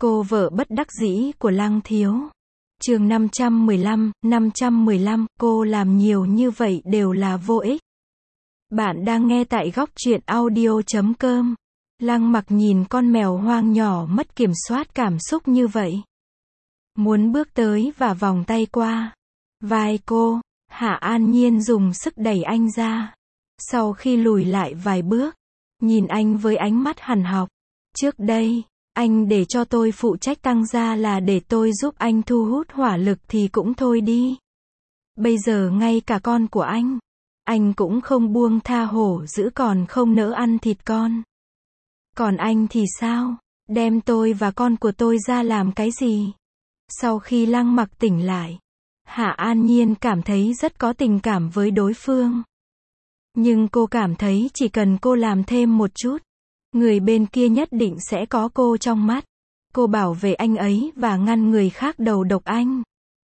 Cô vợ bất đắc dĩ của Lăng Thiếu. Chương 515, cô làm nhiều như vậy đều là vô ích. Bạn đang nghe tại góc truyện audio.com. Lăng Mặc nhìn con mèo hoang nhỏ mất kiểm soát cảm xúc như vậy. Muốn bước tới và vòng tay qua vai cô, Hạ An Nhiên dùng sức đẩy anh ra. Sau khi lùi lại vài bước, nhìn anh với ánh mắt hằn học. Trước đây, anh để cho tôi phụ trách tăng gia là để tôi giúp anh thu hút hỏa lực thì cũng thôi đi. Bây giờ ngay cả con của anh cũng không buông tha hổ dữ còn không nỡ ăn thịt con. Còn anh thì sao? Đem tôi và con của tôi ra làm cái gì? Sau khi Lăng Mặc tỉnh lại, Hạ An Nhiên cảm thấy rất có tình cảm với đối phương. Nhưng cô cảm thấy chỉ cần cô làm thêm một chút, người bên kia nhất định sẽ có cô trong mắt. Cô bảo vệ anh ấy và ngăn người khác đầu độc anh.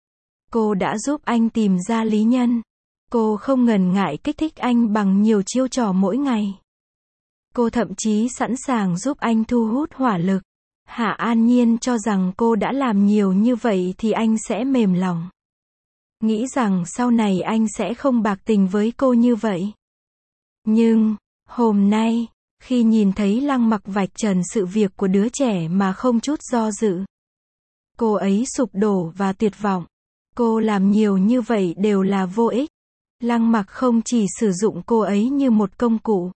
Cô đã giúp anh tìm ra lý nhân. Cô không ngần ngại kích thích anh bằng nhiều chiêu trò mỗi ngày. Cô thậm chí sẵn sàng giúp anh thu hút hỏa lực. Hạ An Nhiên cho rằng cô đã làm nhiều như vậy thì anh sẽ mềm lòng. Nghĩ rằng sau này anh sẽ không bạc tình với cô như vậy. Nhưng, hôm nay, khi nhìn thấy Lăng Mặc vạch trần sự việc của đứa trẻ mà không chút do dự, cô ấy sụp đổ và tuyệt vọng. Cô làm nhiều như vậy đều là vô ích. Lăng Mặc không chỉ sử dụng cô ấy như một công cụ,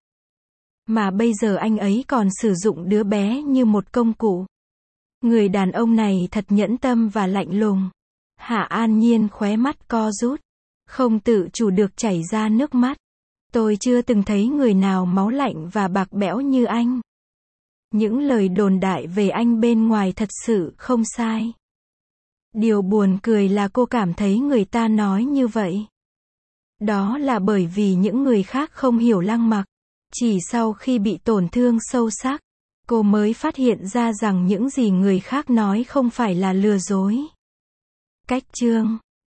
mà bây giờ anh ấy còn sử dụng đứa bé như một công cụ. Người đàn ông này thật nhẫn tâm và lạnh lùng. Hạ An Nhiên khóe mắt co rút, không tự chủ được chảy ra nước mắt. Tôi chưa từng thấy người nào máu lạnh và bạc bẽo như anh. Những lời đồn đại về anh bên ngoài thật sự không sai. Điều buồn cười là cô cảm thấy người ta nói như vậy. Đó là bởi vì những người khác không hiểu Lăng Mặc. Chỉ sau khi bị tổn thương sâu sắc, cô mới phát hiện ra rằng những gì người khác nói không phải là lừa dối. Cách chương